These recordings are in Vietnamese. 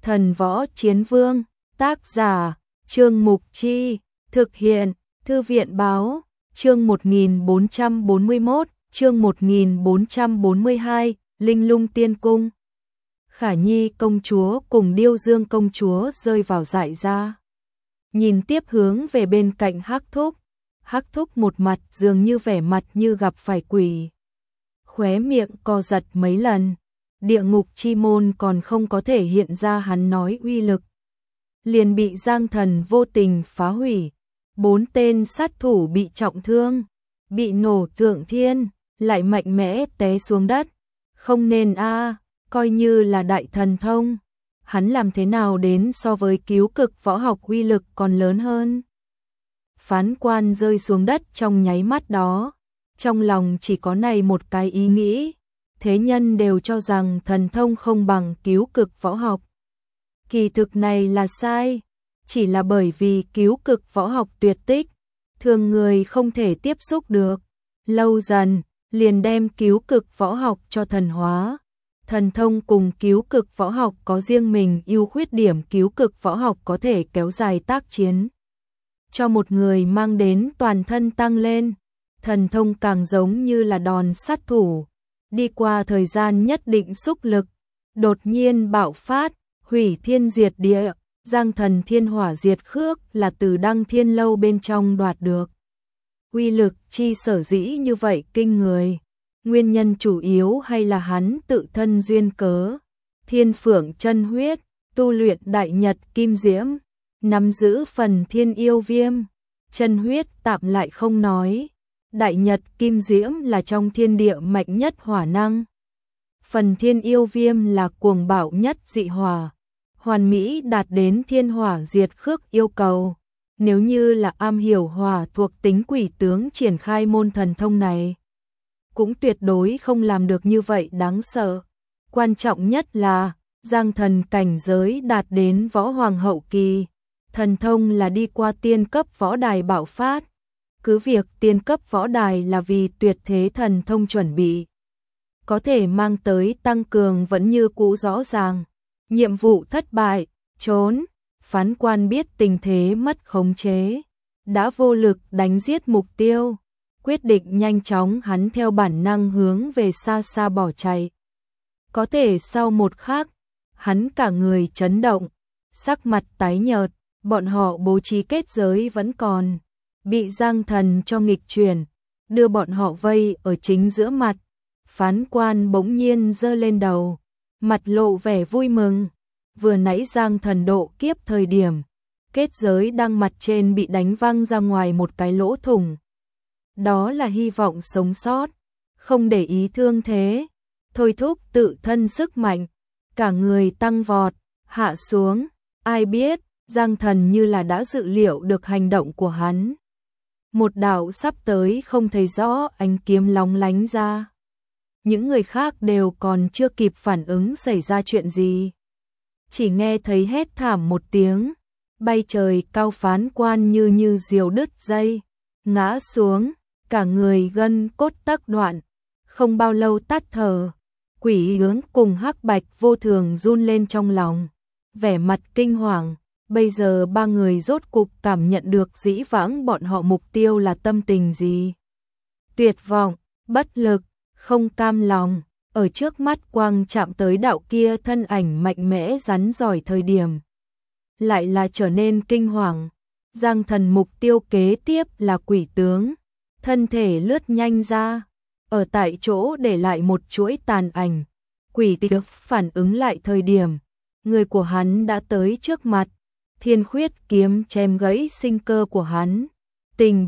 Thần Võ Chiến Vương, tác giả, Trương Mục Chi, thực hiện, Thư viện Báo, chương 1441, chương 1442, Linh Lung Tiên Cung. Khả Nhi công chúa cùng Điêu Dương công chúa rơi vào dại ra. Nhìn tiếp hướng về bên cạnh Hắc Thúc một mặt dường như vẻ mặt như gặp phải quỷ. Khóe miệng co giật mấy lần, địa ngục chi môn còn không có thể hiện ra hắn nói uy lực. Liền bị Giang Thần vô tình phá hủy, 4 tên sát thủ bị trọng thương, bị nổ thượng thiên, lại mạnh mẽ té xuống đất. Không nên coi như là đại thần thông, hắn làm thế nào đến so với cứu cực võ học uy lực còn lớn hơn. Phán quan rơi xuống đất trong nháy mắt đó, trong lòng chỉ có này một cái ý nghĩ, thế nhân đều cho rằng thần thông không bằng cứu cực võ học. Kỳ thực này là sai, chỉ là bởi vì cứu cực võ học tuyệt tích, thường người không thể tiếp xúc được, lâu dần liền đem cứu cực võ học cho thần hóa. Thần thông cùng cứu cực võ học có riêng mình ưu khuyết điểm, cứu cực võ học có thể kéo dài tác chiến, cho một người mang đến toàn thân tăng lên. Thần thông càng giống như là đòn sát thủ, đi qua thời gian nhất định xúc lực, đột nhiên bạo phát, hủy thiên diệt địa. Giang Thần Thiên Hỏa Diệt Khước là từ Đăng Thiên Lâu bên trong đoạt được. Uy lực chi sở dĩ như vậy kinh người, nguyên nhân chủ yếu hay là hắn tự thân duyên cớ. Thiên Phượng chân huyết, tu luyện Đại Nhật Kim Diễm, nắm giữ phần Thiên Yêu Viêm, chân huyết tạm lại không nói. Đại Nhật Kim Diễm là trong thiên địa mạnh nhất hỏa năng. Phần Thiên Yêu Viêm là cuồng bạo nhất dị hỏa, hoàn mỹ đạt đến thiên hỏa diệt khước yêu cầu. Nếu như là am hiểu hỏa thuộc tính quỷ tướng triển khai môn thần thông này, cũng tuyệt đối không làm được như vậy đáng sợ. Quan trọng nhất là, Giang Thần cảnh giới đạt đến võ hoàng hậu kỳ, thần thông là đi qua tiên cấp võ đài bạo phát. Cứ việc tiên cấp võ đài là vì tuyệt thế thần thông chuẩn bị, có thể mang tới tăng cường vẫn như cũ rõ ràng. Nhiệm vụ thất bại, trốn. Phán quan biết tình thế mất khống chế, đã vô lực đánh giết mục tiêu, quyết định nhanh chóng hắn theo bản năng hướng về xa xa bỏ chạy. Có thể sau một khắc, hắn cả người chấn động, sắc mặt tái nhợt, bọn họ bố trí kết giới vẫn còn, bị Giang Thần cho nghịch chuyển, đưa bọn họ vây ở chính giữa mặt. Phán quan bỗng nhiên giơ lên đầu, mặt lộ vẻ vui mừng. Vừa nãy Giang Thần độ kiếp thời điểm, kết giới đang mặt trên bị đánh văng ra ngoài một cái lỗ thủng. Đó là hy vọng sống sót, không để ý thương thế, thôi thúc tự thân sức mạnh, cả người tăng vọt, hạ xuống. Ai biết, Giang Thần như là đã dự liệu được hành động của hắn. Một đạo sắp tới không thấy rõ ánh kiếm lóng lánh ra. Những người khác đều còn chưa kịp phản ứng xảy ra chuyện gì, chỉ nghe thấy hét thảm một tiếng, bay trời cao. Phán quan như diều đứt dây, ngã xuống, cả người gân cốt tắc đoạn, không bao lâu tắt thở. Quỷ hướng cùng Hắc Bạch Vô Thường run lên trong lòng, vẻ mặt kinh hoàng. Bây giờ ba người rốt cục cảm nhận được dĩ vãng bọn họ mục tiêu là tâm tình gì. Tuyệt vọng, bất lực, không cam lòng. Ở trước mắt quang chạm tới đạo kia thân ảnh mạnh mẽ rắn giỏi thời điểm, lại là trở nên kinh hoàng. Giang Thần mục tiêu kế tiếp là quỷ tướng, thân thể lướt nhanh ra, ở tại chỗ để lại một chuỗi tàn ảnh. Quỷ tướng phản ứng lại thời điểm, người của hắn đã tới trước mặt, thiên khuyết kiếm chém gãy sinh cơ của hắn. Tình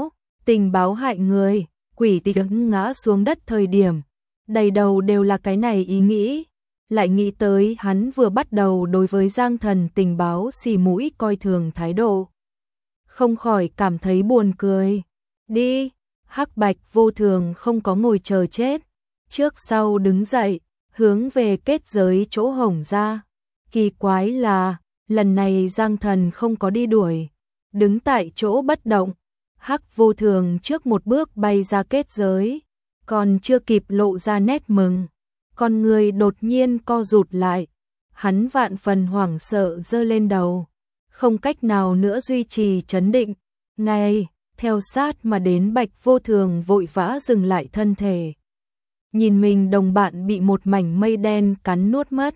báo hại người. Quỷ tướng ngã xuống đất thời điểm, đầy đầu đều là cái này ý nghĩ, lại nghĩ tới hắn vừa bắt đầu đối với Giang Thần tình báo xì mũi coi thường thái độ, không khỏi cảm thấy buồn cười. Đi. Hắc Bạch Vô Thường không có ngồi chờ chết, trước sau đứng dậy, hướng về kết giới chỗ hổng ra. Kỳ quái là, lần này Giang Thần không có đi đuổi, đứng tại chỗ bất động. Hắc Vô Thường trước một bước bay ra kết giới, còn chưa kịp lộ ra nét mừng, con người đột nhiên co rụt lại. Hắn vạn phần hoảng sợ giơ lên đầu, không cách nào nữa duy trì trấn định. Ngay, theo sát mà đến Bạch Vô Thường vội vã dừng lại thân thể. Nhìn mình đồng bạn bị một mảnh mây đen cắn nuốt mất.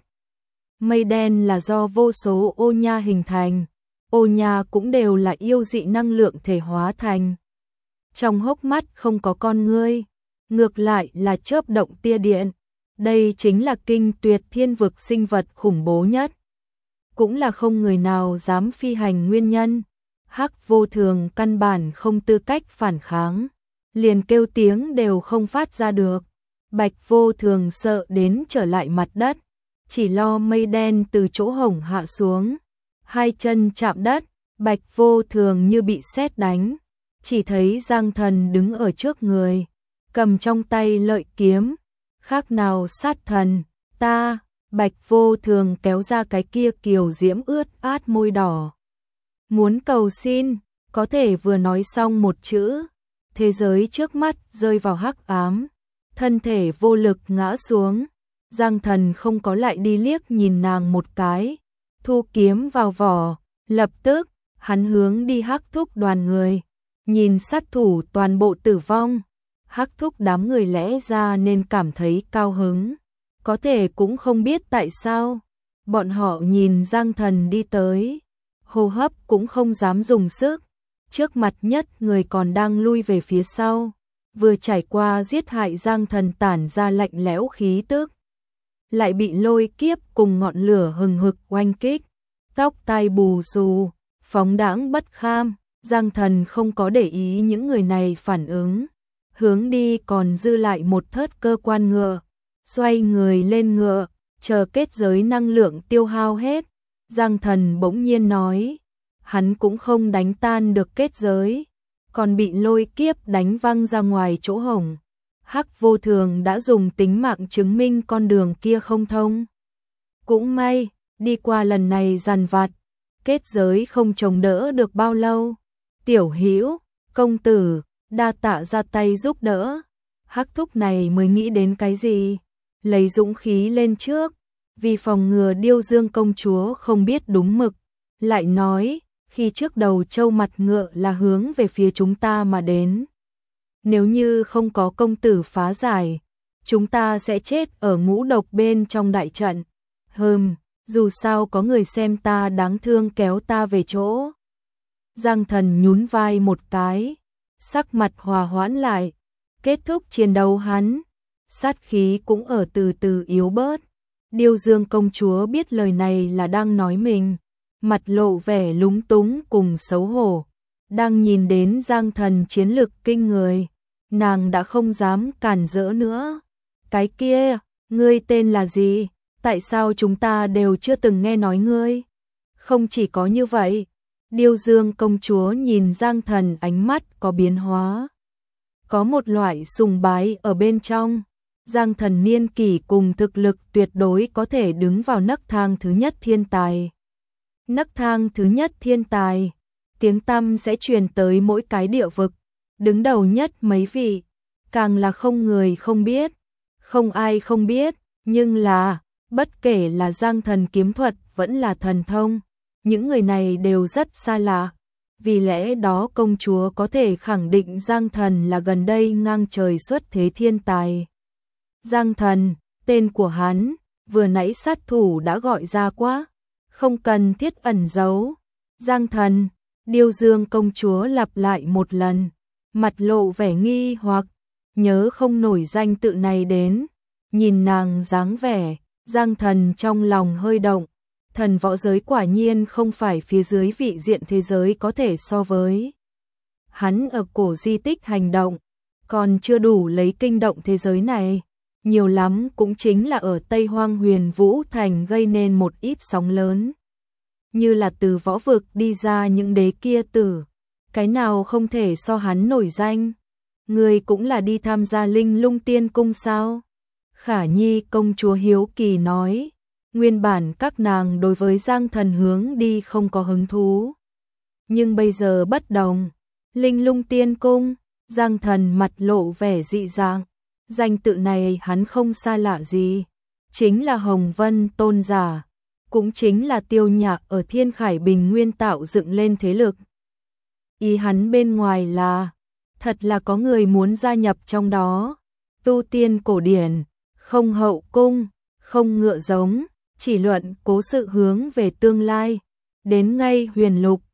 Mây đen là do vô số ô nha hình thành, ô nha cũng đều là yêu dị năng lượng thể hóa thành. Trong hốc mắt không có con ngươi, ngược lại là chớp động tia điện. Đây chính là kinh tuyệt thiên vực sinh vật khủng bố nhất. Cũng là không người nào dám phi hành nguyên nhân. Hắc Vô Thường căn bản không tư cách phản kháng, liền kêu tiếng đều không phát ra được. Bạch Vô Thường sợ đến trở lại mặt đất, chỉ lo mây đen từ chỗ hổng hạ xuống. Hai chân chạm đất, Bạch Vô Thường như bị sét đánh, chỉ thấy Giang Thần đứng ở trước người, cầm trong tay lợi kiếm, khác nào sát thần. Ta, Bạch Vô Thường kéo ra cái kia kiều diễm ướt át môi đỏ. Muốn cầu xin, có thể vừa nói xong một chữ, thế giới trước mắt rơi vào hắc ám, thân thể vô lực ngã xuống. Giang Thần không có lại đi liếc nhìn nàng một cái, thu kiếm vào vỏ, lập tức, hắn hướng đi Hắc Thúc đoàn người, nhìn sát thủ toàn bộ tử vong. Hắc Thúc đám người lẽ ra nên cảm thấy cao hứng, có thể cũng không biết tại sao. Bọn họ nhìn Giang Thần đi tới, hô hấp cũng không dám dùng sức, trước mặt nhất người còn đang lui về phía sau, vừa trải qua giết hại Giang Thần tản ra lạnh lẽo khí tức, lại bị lôi kiếp cùng ngọn lửa hừng hực oanh kích, tóc tai bù xù, phóng đãng bất kham. Giang Thần không có để ý những người này phản ứng, hướng đi còn dư lại một thớt cơ quan ngựa, xoay người lên ngựa, chờ kết giới năng lượng tiêu hao hết. Giang Thần bỗng nhiên nói, hắn cũng không đánh tan được kết giới, còn bị lôi kiếp đánh văng ra ngoài chỗ hổng. Hắc Vô Thường đã dùng tính mạng chứng minh con đường kia không thông. Cũng may, đi qua lần này dằn vặt, kết giới không chống đỡ được bao lâu. Tiểu Hữu, công tử, đa tạ ra tay giúp đỡ. Hắc Thúc này mới nghĩ đến cái gì? Lấy dũng khí lên trước, vì phòng ngừa Điêu Dương công chúa không biết đúng mực, lại nói, khi trước đầu trâu mặt ngựa là hướng về phía chúng ta mà đến. Nếu như không có công tử phá giải, chúng ta sẽ chết ở ngũ độc bên trong đại trận. Dù sao có người xem ta đáng thương kéo ta về chỗ. Giang Thần nhún vai một cái, sắc mặt hòa hoãn lại, kết thúc chiến đấu hắn, sát khí cũng ở từ từ yếu bớt. Điêu Dương công chúa biết lời này là đang nói mình, mặt lộ vẻ lúng túng cùng xấu hổ, đang nhìn đến Giang Thần chiến lực kinh người, nàng đã không dám cản rỡ nữa. Cái kia, ngươi tên là gì? Tại sao chúng ta đều chưa từng nghe nói ngươi? Không chỉ có như vậy, Điêu Dương công chúa nhìn Giang Thần ánh mắt có biến hóa, có một loại sùng bái ở bên trong. Giang Thần niên kỷ cùng thực lực tuyệt đối có thể đứng vào nấc thang thứ nhất thiên tài. Nấc thang thứ nhất thiên tài, tiếng tăm sẽ truyền tới mỗi cái địa vực, đứng đầu nhất mấy vị, càng là không người không biết, không ai không biết, nhưng là, bất kể là Giang Thần kiếm thuật vẫn là thần thông, những người này đều rất xa lạ. Vì lẽ đó công chúa có thể khẳng định Giang Thần là gần đây ngang trời xuất thế thiên tài. Giang Thần, tên của hắn, vừa nãy sát thủ đã gọi ra quá, không cần thiết ẩn giấu. Giang Thần, Điêu Dương công chúa lặp lại một lần, mặt lộ vẻ nghi hoặc, nhớ không nổi danh tự này đến. Nhìn nàng dáng vẻ, Giang Thần trong lòng hơi động, thần võ giới quả nhiên không phải phía dưới vị diện thế giới có thể so với. Hắn ở cổ di tích hành động, còn chưa đủ lấy kinh động thế giới này, nhiều lắm cũng chính là ở Tây Hoang Huyền Vũ Thành gây nên một ít sóng lớn. Như là từ võ vực đi ra những đế kia tử, cái nào không thể so hắn nổi danh. Người cũng là đi tham gia Linh Lung Tiên Cung sao? Khả Nhi công chúa hiếu kỳ nói, nguyên bản các nàng đối với Giang Thần hướng đi không có hứng thú. Nhưng bây giờ bất đồng, Linh Lung Tiên Cung, Giang Thần mặt lộ vẻ dị dạng, danh tự này hắn không xa lạ gì, chính là Hồng Vân tôn giả. cũng chính là Tiêu Nhạc ở Thiên Khải Bình Nguyên tạo dựng lên thế lực. Ý hắn bên ngoài là, thật là có người muốn gia nhập trong đó, tu tiên cổ điển, không hậu cung, không ngựa giống, chỉ luận cố sự hướng về tương lai, đến ngay huyền lục,